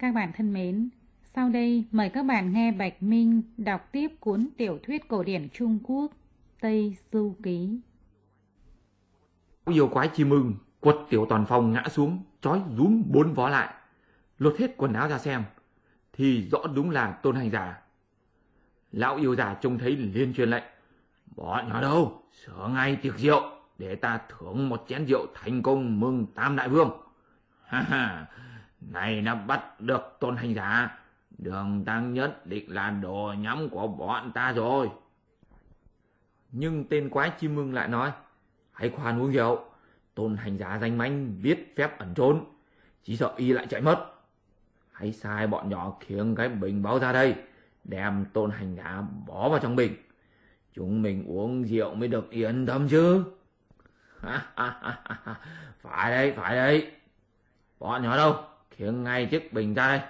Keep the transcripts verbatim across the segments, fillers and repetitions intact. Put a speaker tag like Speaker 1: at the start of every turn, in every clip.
Speaker 1: Các bạn thân mến, sau đây mời các bạn nghe Bạch Minh đọc tiếp cuốn tiểu thuyết cổ điển Trung Quốc Tây Du Ký.
Speaker 2: Yêu quái chim ưng quật Tiểu Toàn Phong ngã xuống, trói rúm bốn vó lại, lột hết quần áo ra xem, thì rõ đúng là Tôn Hành Giả. Lão yêu già trông thấy liền truyền lệnh: bọn nhỏ đâu, sửa ngay tiệc rượu để ta thưởng một chén rượu thành công mừng Tam Đại Vương. Ha ha, này đã bắt được Tôn Hành Giả, Đường Tăng nhất định là đồ nhắm của bọn ta rồi. Nhưng tên quái chim ưng lại nói: hãy khoan uống rượu, Tôn Hành Giả danh mãnh biết phép ẩn trốn, chỉ sợ y lại chạy mất. Hãy sai bọn nhỏ khiêng cái bình báo ra đây, đem Tôn Hành Giả bỏ vào trong bình. Chúng mình uống rượu mới được yên tâm chứ. Phải đấy, phải đấy. Bọn nhỏ đâu, khiêng ngay chiếc bình ra đây.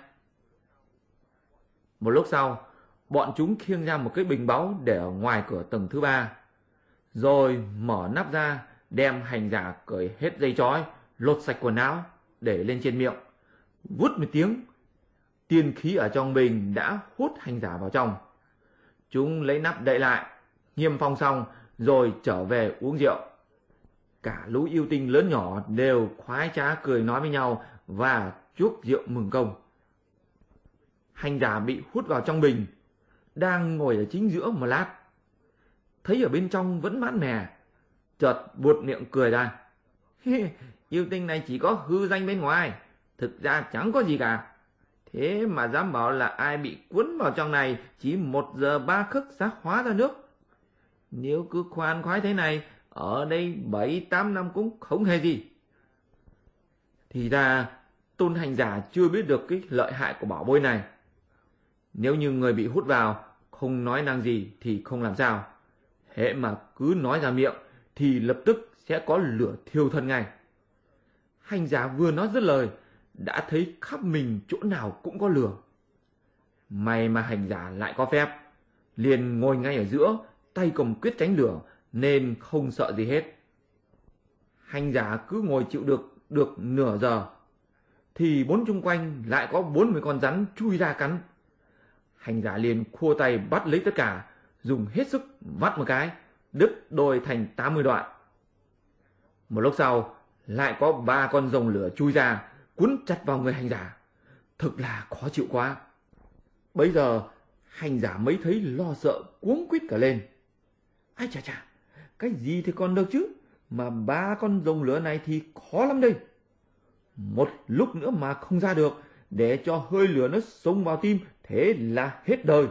Speaker 2: Một lúc sau, bọn chúng khiêng ra một cái bình báu để ở ngoài cửa tầng thứ ba, rồi mở nắp ra, đem Hành Giả cởi hết dây trói, lột sạch quần áo, để lên trên miệng. Vút một tiếng, tiên khí ở trong bình đã hút Hành Giả vào trong. Chúng lấy nắp đậy lại, niêm phong xong, rồi trở về uống rượu. Cả lũ yêu tinh lớn nhỏ đều khoái trá cười nói với nhau và chuốc rượu mừng công. Hành Giả bị hút vào trong bình, đang ngồi ở chính giữa một lát, thấy ở bên trong vẫn mát mẻ, chợt buột miệng cười ra. Yêu tinh này chỉ có hư danh bên ngoài, thực ra chẳng có gì cả. Thế mà dám bảo là ai bị cuốn vào trong này chỉ một giờ ba khắc sẽ hóa ra nước. Nếu cứ khoan khoái thế này, ở đây bảy tám năm cũng không hề gì. Thì ra Tôn Hành Giả chưa biết được cái lợi hại của bảo bối này. Nếu như người bị hút vào không nói năng gì thì không làm sao, hễ mà cứ nói ra miệng thì lập tức sẽ có lửa thiêu thân ngay. Hành Giả vừa nói dứt lời, đã thấy khắp mình chỗ nào cũng có lửa. May mà Hành Giả lại có phép, liền ngồi ngay ở giữa, tay cầm quyết tránh lửa, nên không sợ gì hết. Hành Giả cứ ngồi chịu được được nửa giờ, thì bốn chung quanh lại có bốn mươi con rắn chui ra cắn. Hành Giả liền khua tay bắt lấy tất cả, dùng hết sức vắt một cái, đứt đôi thành tám mươi đoạn. Một lúc sau, lại có ba con rồng lửa chui ra, cuốn chặt vào người Hành Giả. Thực là khó chịu quá. Bây giờ Hành Giả mới thấy lo sợ cuống quýt cả lên. Ai chà chà, cái gì thì còn được chứ, mà ba con rồng lửa này thì khó lắm đây. Một lúc nữa mà không ra được, để cho hơi lửa nó xông vào tim, thế là hết đời.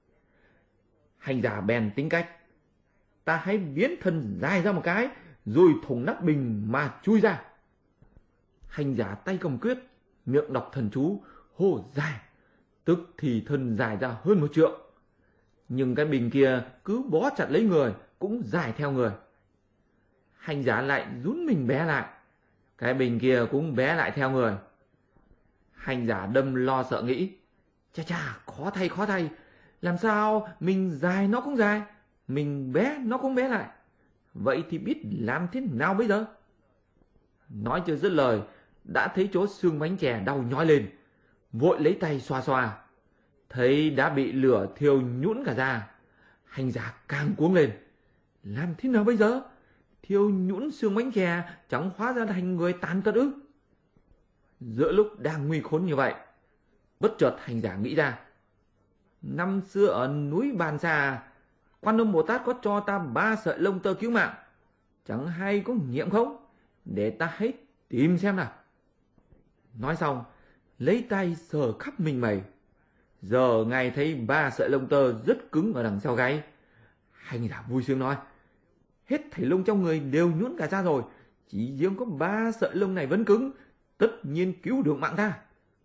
Speaker 2: Hành Giả bèn tính cách: ta hãy biến thân dài ra một cái, rồi thủng nắp bình mà chui ra. Hành Giả tay cầm quyết, miệng đọc thần chú, hô dài, tức thì thân dài ra hơn một trượng. Nhưng cái bình kia cứ bó chặt lấy người, cũng dài theo người. Hành Giả lại rún mình bé lại, cái bình kia cũng bé lại theo người. Hành Giả đâm lo sợ nghĩ: chà chà, khó thay khó thay, làm sao mình dài nó cũng dài, mình bé nó cũng bé lại, vậy thì biết làm thế nào bây giờ? Nói chưa dứt lời, đã thấy chỗ xương bánh chè đau nhói lên, vội lấy tay xoa xoa, thấy đã bị lửa thiêu nhũn cả da. Hành Giả càng cuống lên: làm thế nào bây giờ? Thiêu nhũn xương bánh chè chẳng hóa ra thành người tàn tật ư? Giữa lúc đang nguy khốn như vậy, bất chợt Hành Giả nghĩ ra: năm xưa ở núi Bàn Xà, Quan Âm Bồ Tát có cho ta ba sợi lông tơ cứu mạng, chẳng hay có nghiệm không? Để ta hãy tìm xem nào. Nói xong, lấy tay sờ khắp mình mẩy, giờ ngài thấy ba sợi lông tơ rất cứng ở đằng sau gáy. Hành Giả vui sướng nói: hết thảy lông trong người đều nhũn cả ra rồi, chỉ riêng có ba sợi lông này vẫn cứng, tất nhiên cứu được mạng ta.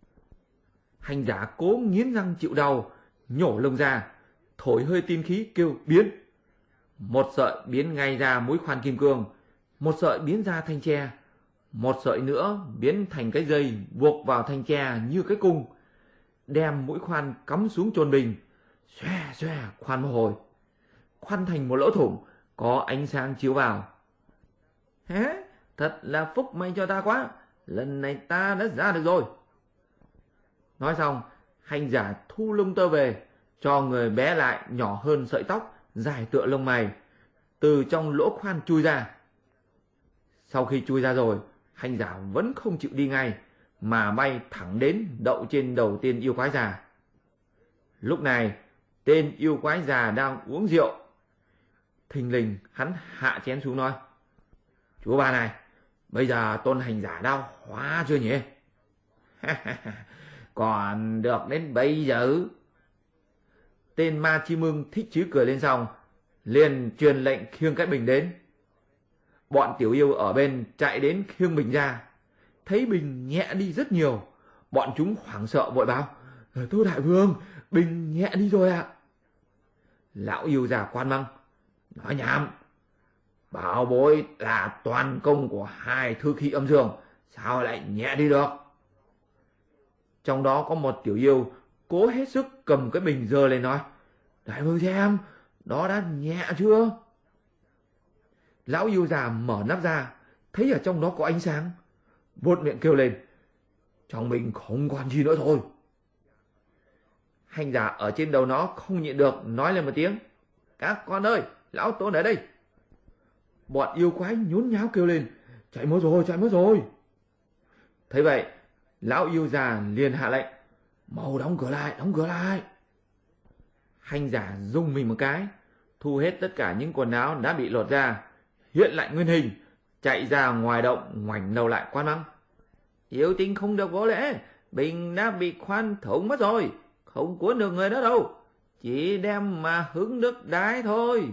Speaker 2: Hành Giả cố nghiến răng chịu đau, nhổ lông ra, thổi hơi tiên khí kêu biến. Một sợi biến ngay ra mũi khoan kim cương, một sợi biến ra thanh tre, một sợi nữa biến thành cái dây buộc vào thanh tre như cái cung, đem mũi khoan cắm xuống chôn bình, xòe xòe khoan một hồi, khoan thành một lỗ thủng, có ánh sáng chiếu vào. Hé, thật là phúc may cho ta quá, lần này ta đã ra được rồi. Nói xong, hành giả thu lông tơ về, cho người bé lại nhỏ hơn sợi tóc, dài tựa lông mày, từ trong lỗ khoan chui ra. Sau khi chui ra rồi, hành giả vẫn không chịu đi ngay, mà bay thẳng đến đậu trên đầu tên yêu quái già. Lúc này, tên yêu quái già đang uống rượu. Thình lình hắn hạ chén xuống nói: "Chú bà này, bây giờ tôn hành giả đao hóa chưa nhỉ?" "Còn được đến bây giờ." Tên ma chim ưng thích chí cười lên xong, liền truyền lệnh khiêng cái bình đến. Bọn tiểu yêu ở bên chạy đến khiêng bình ra, thấy bình nhẹ đi rất nhiều. Bọn chúng hoảng sợ vội báo: "Tô đại vương, bình nhẹ đi rồi ạ." Lão yêu già quan măng: "Nói nhảm, bảo bối là toàn công của hai thư khí âm dương, sao lại nhẹ đi được?" Trong đó có một tiểu yêu cố hết sức cầm cái bình giơ lên nói: "Đại vương xem, đó đã nhẹ chưa?" Lão yêu già mở nắp ra, thấy ở trong đó có ánh sáng, buột miệng kêu lên: "Trong bình không còn gì nữa thôi." Hành giả ở trên đầu nó không nhịn được, nói lên một tiếng: "Các con ơi, lão tôn ở đây." Bọn yêu quái nhốn nháo kêu lên: "Chạy mất rồi, chạy mất rồi." Thấy vậy, lão yêu già liền hạ lệnh: "Mau đóng cửa lại, đóng cửa lại." Hành giả rung mình một cái, thu hết tất cả những quần áo đã bị lột ra, hiện lại nguyên hình, chạy ra ngoài động, ngoảnh đầu lại quan mắng: "Yêu tinh không được vô lễ, bình đã bị khoan thủng mất rồi, không cuốn được người đó đâu, chỉ đem mà hứng nước đái thôi."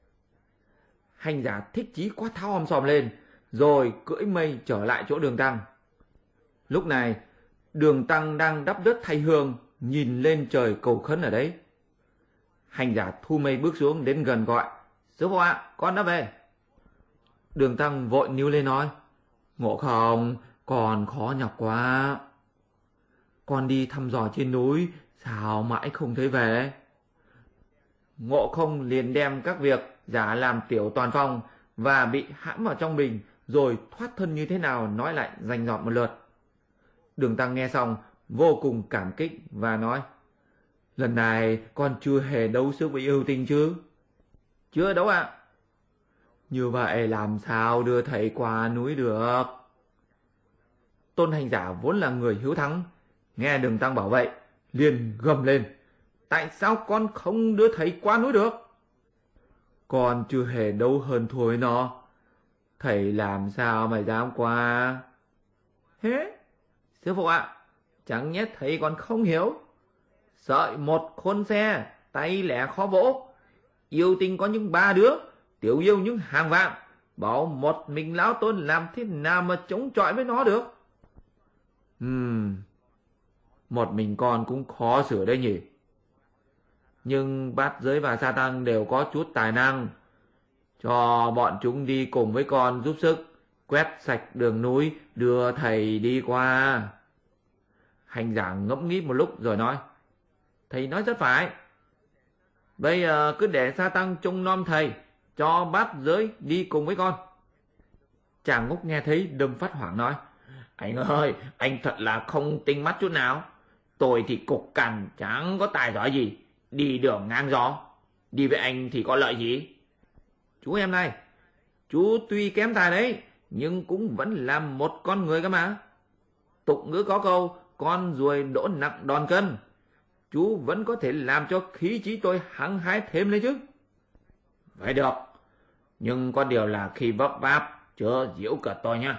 Speaker 2: Hành giả thích chí quát tháo om sòm lên, rồi cưỡi mây trở lại chỗ Đường Tăng. Lúc này, Đường Tăng đang đắp đất thay hương, nhìn lên trời cầu khấn ở đấy. Hành giả thu mây bước xuống đến gần gọi: "Sư phụ ạ, con đã về." Đường Tăng vội níu lên nói: "Ngộ Không, con khó nhọc quá. Con đi thăm dò trên núi, sao mãi không thấy về?" Ngộ Không liền đem các việc giả làm tiểu toàn phong và bị hãm vào trong bình, rồi thoát thân như thế nào nói lại rành rọt một lượt. Đường Tăng nghe xong vô cùng cảm kích và nói: "Lần này con chưa hề đấu sức với yêu tinh chứ?" "Chưa đấu ạ." "Như vậy làm sao đưa thầy qua núi được?" Tôn hành giả vốn là người hiếu thắng, nghe Đường Tăng bảo vậy, liền gầm lên: "Tại sao con không đưa thầy qua núi được?" "Con chưa hề đấu hơn thua với nó, thầy làm sao mà dám qua?" "Thế, sư phụ ạ, chẳng nhẽ thầy còn không hiểu? Sợi một khôn xe, tay lẻ khó vỗ. Yêu tinh có những ba đứa, tiểu yêu những hàng vạn, bảo một mình lão tôn làm thế nào mà chống chọi với nó được?" Ừm, một mình con cũng khó xử đấy nhỉ. Nhưng bát giới và sa tăng đều có chút tài năng, cho bọn chúng đi cùng với con giúp sức, quét sạch đường núi, đưa thầy đi qua. Hành giả ngẫm nghĩ một lúc rồi nói: "Thầy nói rất phải. Bây giờ cứ để sa tăng trông nom thầy, cho bát giới đi cùng với con." Chàng Ngốc nghe thấy đâm phát hoảng nói: "Anh ơi, anh thật là không tinh mắt chút nào. Tôi thì cục cằn, chẳng có tài giỏi gì, đi đường ngang gió. Đi với anh thì có lợi gì? Chú em này, chú tuy kém tài đấy, nhưng cũng vẫn là một con người cơ mà. Tục ngữ có câu, con ruồi đỗ nặng đòn cân. Chú vẫn có thể làm cho khí trí tôi hăng hái thêm lên chứ." "Vậy được, nhưng có điều là khi vấp váp, chớ giễu cợt tôi nhá."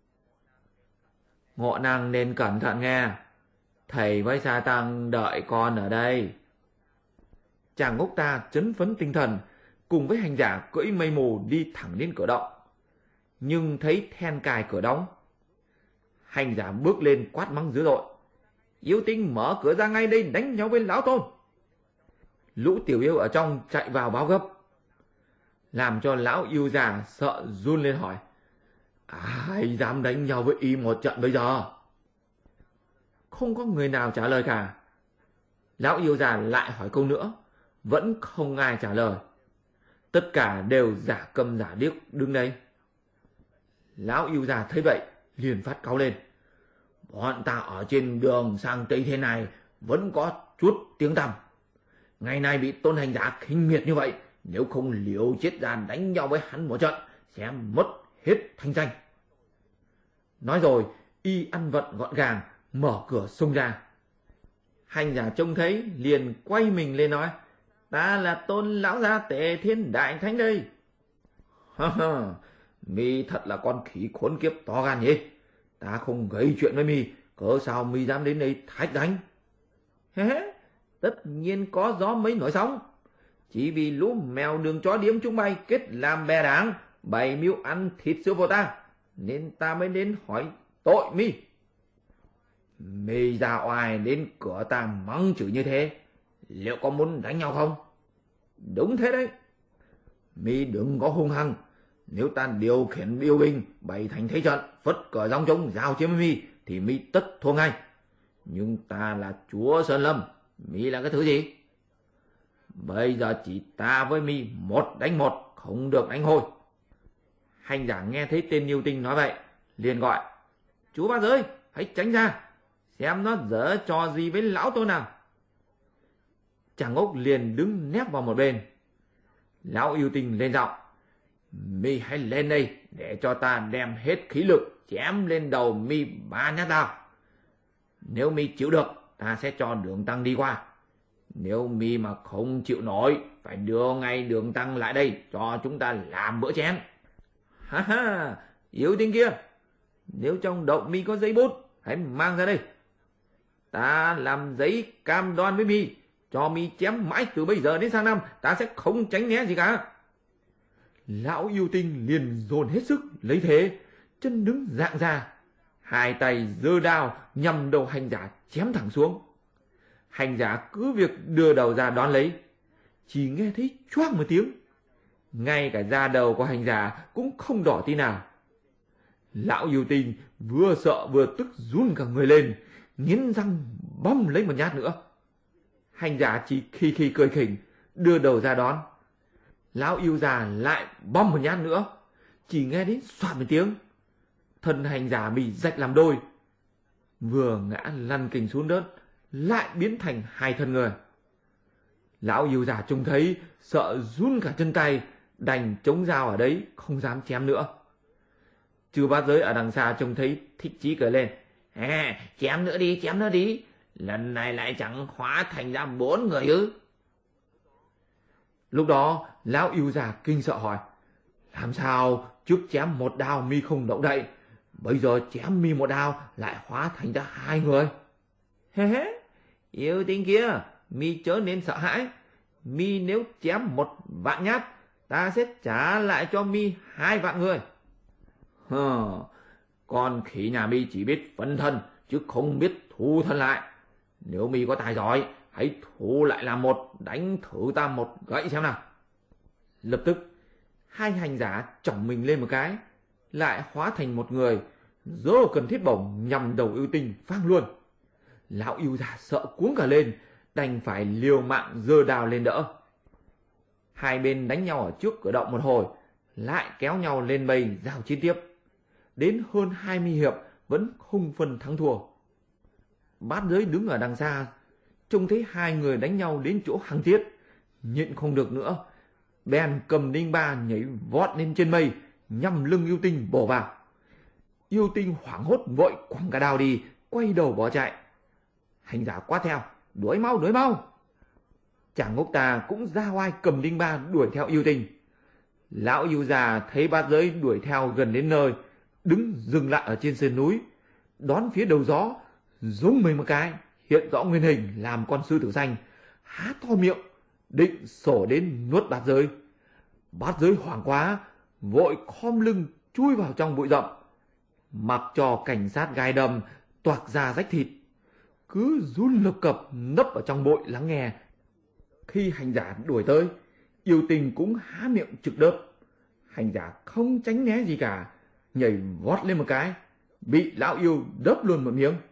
Speaker 2: "Ngộ Năng nên cẩn thận nghe. Thầy với sa tăng đợi con ở đây." Chàng Ngốc ta chấn phấn tinh thần, cùng với hành giả cưỡi mây mù đi thẳng đến cửa động. Nhưng thấy then cài cửa đóng. Hành giả bước lên quát mắng dữ dội: "Yêu tinh mở cửa ra ngay đây, đánh nhau với lão tôn." Lũ tiểu yêu ở trong chạy vào báo gấp, làm cho lão yêu già sợ run lên hỏi: "Ai dám đánh nhau với y một trận bây giờ?" Không có người nào trả lời cả. Lão yêu già lại hỏi câu nữa, vẫn không ai trả lời. Tất cả đều giả câm giả điếc đứng đây. Lão yêu già thấy vậy liền phát cáu lên: bọn ta ở trên đường sang Tây thế này vẫn có chút tiếng tăm. Ngày nay bị Tôn hành giả khinh miệt như vậy, nếu không liều chết ra đánh nhau với hắn một trận, sẽ mất hết thanh danh. Nói rồi, y ăn vận gọn gàng, mở cửa xông ra. Hành giả trông thấy liền quay mình lên nói: "Ta là Tôn lão gia Tề Thiên Đại Thánh đây." "Ha ha, mi thật là con khỉ khốn kiếp to gan nhỉ. Ta không gây chuyện với mi, cớ sao mi dám đến đây thách đánh?" "Hế, tất nhiên có gió mấy nổi sóng. Chỉ vì lũ mèo đường chó điếm chúng bay kết làm bè đảng, bày mưu ăn thịt sư phụ ta, nên ta mới đến hỏi tội mi. Mi ra oai đến cửa ta mắng chửi như thế, liệu có muốn đánh nhau không?" "Đúng thế đấy. Mi đừng có hung hăng. Nếu ta điều khiển yêu binh bày thành thế trận, phất cờ gióng trống giao chiến với mi, thì mi tất thua ngay. Nhưng ta là chúa Sơn Lâm, mi là cái thứ gì? Bây giờ chỉ ta với mi một đánh một, không được đánh hôi." Hành giả nghe thấy tên yêu tinh nói vậy, liền gọi: "Chú Bát Giới, hãy tránh ra, xem nó giở trò gì với lão Tôn nào." Chàng Ốc liền đứng nép vào một bên. Lão yêu tinh lên giọng: "Mi hãy lên đây để cho ta đem hết khí lực chém lên đầu mi ba nhát đao. Nếu mi chịu được, ta sẽ cho Đường Tăng đi qua. Nếu mi mà không chịu nổi, phải đưa ngay Đường Tăng lại đây cho chúng ta làm bữa chén." "Ha ha, yêu tinh kia, nếu trong động mi có giấy bút, hãy mang ra đây. Ta làm giấy cam đoan với mi, cho mi chém mãi từ bây giờ đến sang năm, ta sẽ không tránh né gì cả." Lão yêu tinh liền dồn hết sức lấy thế, chân đứng dạng ra, hai tay giơ đao nhằm đầu hành giả chém thẳng xuống. Hành giả cứ việc đưa đầu ra đón lấy, chỉ nghe thấy choác một tiếng, ngay cả da đầu của hành giả cũng không đỏ tí nào. Lão yêu tinh vừa sợ vừa tức run cả người lên, nghiến răng băm lấy một nhát nữa. Hành giả chỉ khi khi cười khỉnh, đưa đầu ra đón. Lão yêu già lại băm một nhát nữa, chỉ nghe đến xoạt một tiếng, thân hành giả bị rạch làm đôi, vừa ngã lăn kình xuống đất, lại biến thành hai thân người. Lão yêu già trông thấy sợ run cả chân tay, đành chống dao ở đấy, không dám chém nữa. Chư Bát Giới ở đằng xa trông thấy thích chí cười lên: "À, chém nữa đi, chém nữa đi, lần này lại chẳng hóa thành ra bốn người ư?" Lúc đó lão yêu già kinh sợ hỏi: "Làm sao trước chém một đao mi không động đậy, bây giờ chém mi một đao lại hóa thành ra hai người?" "Hế hế, yêu tinh kia, mi chớ nên sợ hãi. Mi nếu chém một vạn nhát, ta sẽ trả lại cho mi hai vạn người." "Hờ, con khỉ nhà mi chỉ biết phân thân, chứ không biết thu thân lại. Nếu mi có tài giỏi, hãy thu lại làm một, đánh thử ta một gậy xem nào." Lập tức hai hành giả chỏng mình lên một cái, lại hóa thành một người, giơ cần thiết bổng nhằm đầu yêu tinh phang luôn. Lão yêu già sợ cuống cả lên, đành phải liều mạng giơ đao lên đỡ. Hai bên đánh nhau ở trước cửa động một hồi, lại kéo nhau lên mây giao chiến tiếp. Đến hơn hai mươi hiệp vẫn không phân thắng thua. Bát Giới đứng ở đằng xa, trông thấy hai người đánh nhau đến chỗ hăng tiết, nhịn không được nữa, bèn cầm đinh ba nhảy vọt lên trên mây, nhằm lưng yêu tinh bổ vào. Yêu tinh hoảng hốt vội quẳng cả đao đi, quay đầu bỏ chạy. Hành giả quát theo: "Đuổi mau, đuổi mau!" Chàng Ngốc ta cũng ra oai cầm đinh ba đuổi theo yêu tinh. Lão yêu già thấy Bát Giới đuổi theo gần đến nơi, đứng dừng lại ở trên sườn núi, đón phía đầu gió, rống mình một cái, hiện rõ nguyên hình làm con sư tử xanh, há to miệng định sổ đến nuốt Bát Giới. Bát Giới hoảng quá, vội khom lưng chui vào trong bụi rậm, mặc cho cảnh sát gai đầm toạc ra rách thịt, cứ run lập cập nấp ở trong bụi lắng nghe. Khi hành giả đuổi tới, yêu tinh cũng há miệng trực đớp. Hành giả không tránh né gì cả, nhảy vót lên một cái, bị lão yêu đớp luôn một miếng.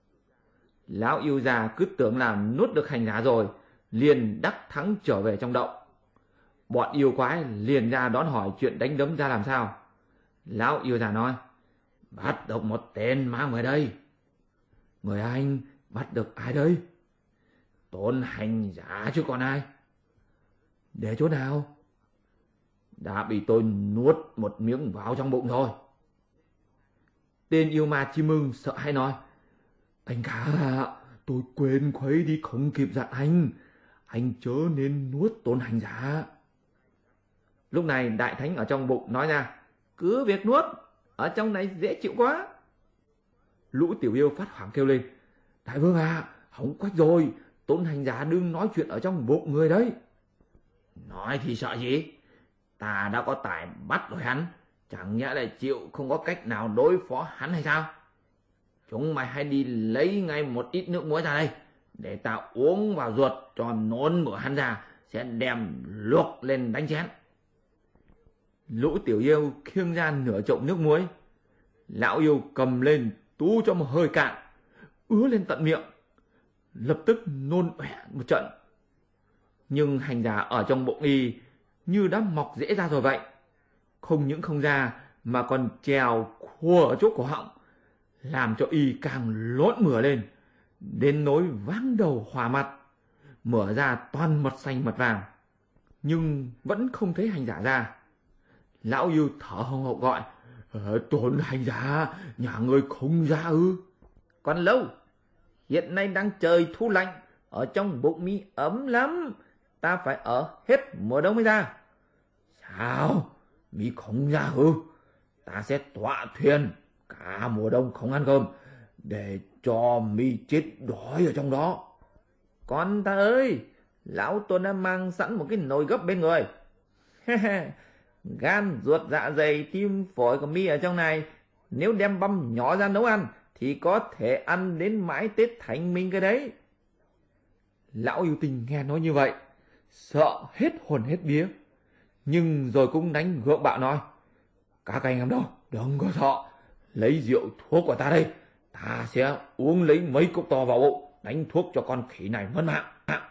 Speaker 2: Lão yêu già cứ tưởng là nuốt được hành giả rồi, liền đắc thắng trở về trong động. Bọn yêu quái liền ra đón hỏi chuyện đánh đấm ra làm sao. Lão yêu già nói: "Bắt được một tên mang về đây." Người anh bắt được ai đây? Tôn hành giả chứ còn ai. Để chỗ nào? Đã bị tôi nuốt một miếng vào trong bụng rồi. Tên yêu ma chim ưng sợ hãi nói: Anh cả ạ, tôi quên khuấy đi không kịp dặn anh. Anh chớ nên nuốt tôn hành giả. Lúc này đại thánh ở trong bụng nói ra: Cứ việc nuốt, ở trong này dễ chịu quá. Lũ tiểu yêu phát hoảng kêu lên: Đại vương à, hỏng quách rồi, tôn hành giả đừng nói chuyện ở trong bụng người đấy. Nói thì sợ gì? Ta đã có tài bắt rồi hắn, chẳng nhẽ là chịu không có cách nào đối phó hắn hay sao? Chúng mày hãy đi lấy ngay một ít nước muối ra đây, để ta uống vào ruột cho nôn mửa hắn ra, sẽ đem luộc lên đánh chén. Lũ tiểu yêu khiêng ra nửa chậu nước muối. Lão yêu cầm lên tú cho một hơi cạn, ứa lên tận miệng, lập tức nôn ọe một trận. Nhưng hành giả ở trong bụng y như đã mọc rễ ra rồi vậy, không những không ra mà còn trèo khua ở chỗ cổ họng, làm cho y càng lộn mửa lên, đến nỗi váng đầu hỏa mặt, mửa ra toàn mật xanh mật vàng, nhưng vẫn không thấy hành giả ra. Lão yêu thở hồng hộc gọi: Tôn hành giả, nhà ngươi không ra ư? Còn lâu, hiện nay đang trời thu lạnh, ở trong bụng mi ấm lắm, ta phải ở hết mùa đông mới ra. Sao? Mi không ra ư? Ta sẽ tọa thuyền cả mùa đông không ăn cơm, để cho mi chết đói ở trong đó. Con ta ơi, lão Tôn đã mang sẵn một cái nồi gấp bên người. Gan, ruột, dạ dày, tim, phổi của mi ở trong này, nếu đem băm nhỏ ra nấu ăn thì có thể ăn đến mãi Tết Thanh Minh cái đấy. Lão yêu tinh nghe nói như vậy, sợ hết hồn hết vía, nhưng rồi cũng đánh gượng bạo nói: Các anh em đâu, đừng có sợ, lấy rượu thuốc của ta đây, ta sẽ uống lấy mấy cốc to vào bụng, đánh thuốc cho con khỉ này mất mạng.